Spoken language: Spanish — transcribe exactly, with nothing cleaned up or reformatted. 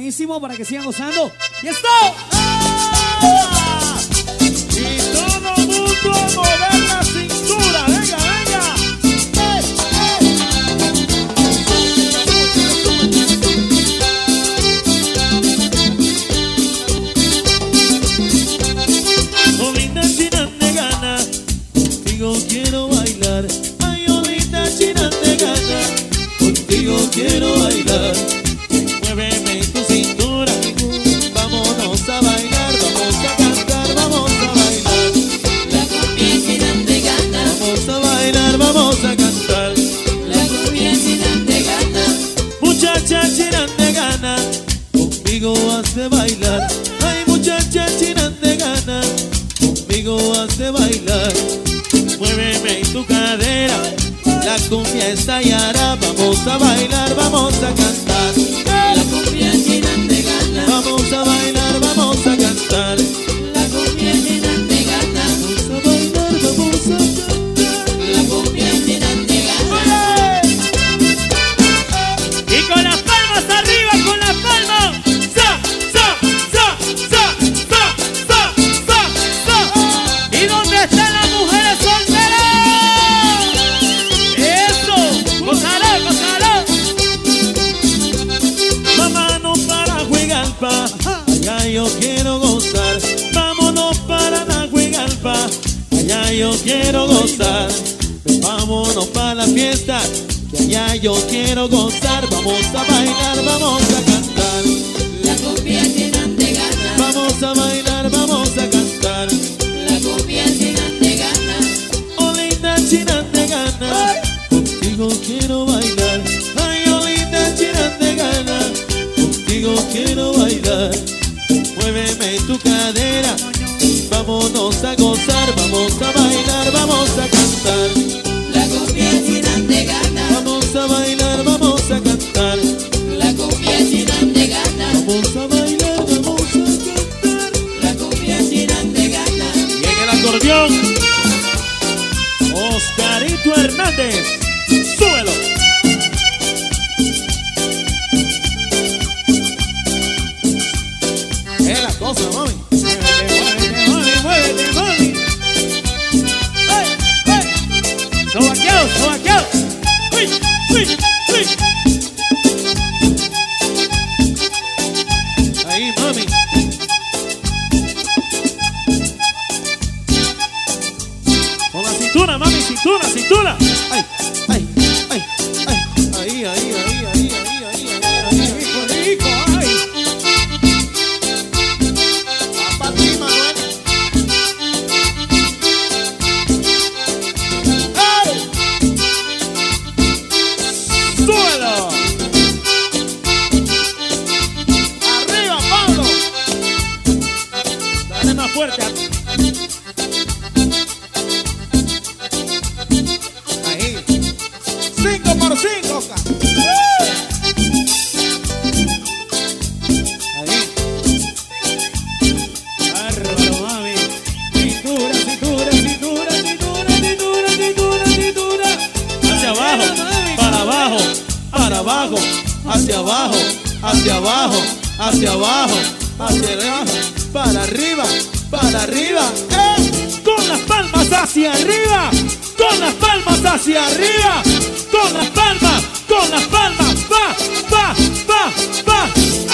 buenísimo para que sigan gozando. ¡Y esto! ¡Ah! Y todo mundo a mover la cintura. Venga, venga. ¡Eh, eh! Olinda china de gana, contigo quiero bailar. Ay, Olinda china de gana, contigo quiero bailar. Muéveme tu cintura, vámonos a bailar, vamos a cantar, vamos a bailar. La cumbia china de gana, Vamos a bailar, vamos a cantar. la cumbia china de gana, Muchacha china de gana, conmigo has de bailar. Ay, muchacha china de gana, conmigo has de bailar. Muéveme tu cadera, la cumbia estallará. Vamos a bailar, vamos a cantar. la cumbia china de gana, Vamos a bailar, vamos a cantar. la cumbia china de gana, Vamos a bailar, vamos a cantar. la cumbia china de gana. Y con las palmas arriba, con las palmas. Sa, sa, sa, sa, sa, sa, sa, sa. ¿Y dónde están las mujeres solteras? Eso, gozará, gozará. Vámonos para Juegalpa, allá yo quiero gozar. Vámonos para la Juegalpa, allá yo quiero gozar. Vámonos para la fiesta, que allá yo quiero gozar. Vamos a bailar, vamos a cantar. La cumbia china de gana, Vamos a bailar, vamos a cantar. la cumbia china de gana, Olinda china de gana, contigo quiero bailar. Ay, Olinda china de gana, contigo quiero bailar. Muéveme tu cadera, vámonos a gozar. Vamos a bailar, vamos a cantar. la cumbia china de gana, Vamos a bailar, vamos a cantar. la cumbia china de gana, Vamos a bailar, vamos a cantar. la cumbia china de gana. Y en el acordeón, Oscarito Hernández. Súbelo. Es la cosa, mami. Muévete, muévete, mami, muévete, mami. ¡Hey, hey! ¡Sobaqueado, sobaqueado! ¡Uy, uy, uy! Ahí, mami. Con la cintura, mami, cintura, cintura. Ay, ay, ay, ay. Ahí, ahí, ahí, ahí, ahí, ahí, ahí, ahí. Rico, rico, ay. Va pa' ti, Manuel. ¡Ay! ¡Súbelo! ¡Arriba, Pablo! Dale más fuerte. Ahí. Cinco por cinco, ca. Ahí. Bárbaro, mami. Cintura, cintura, cintura, cintura, cintura, cintura, cintura. Hacia abajo, para abajo, para abajo, hacia abajo, hacia abajo, hacia abajo, hacia abajo, para arriba, para arriba. ¡Eh! Con las palmas hacia arriba, con las palmas hacia arriba, con las palmas, con las palmas, va, va, va, va.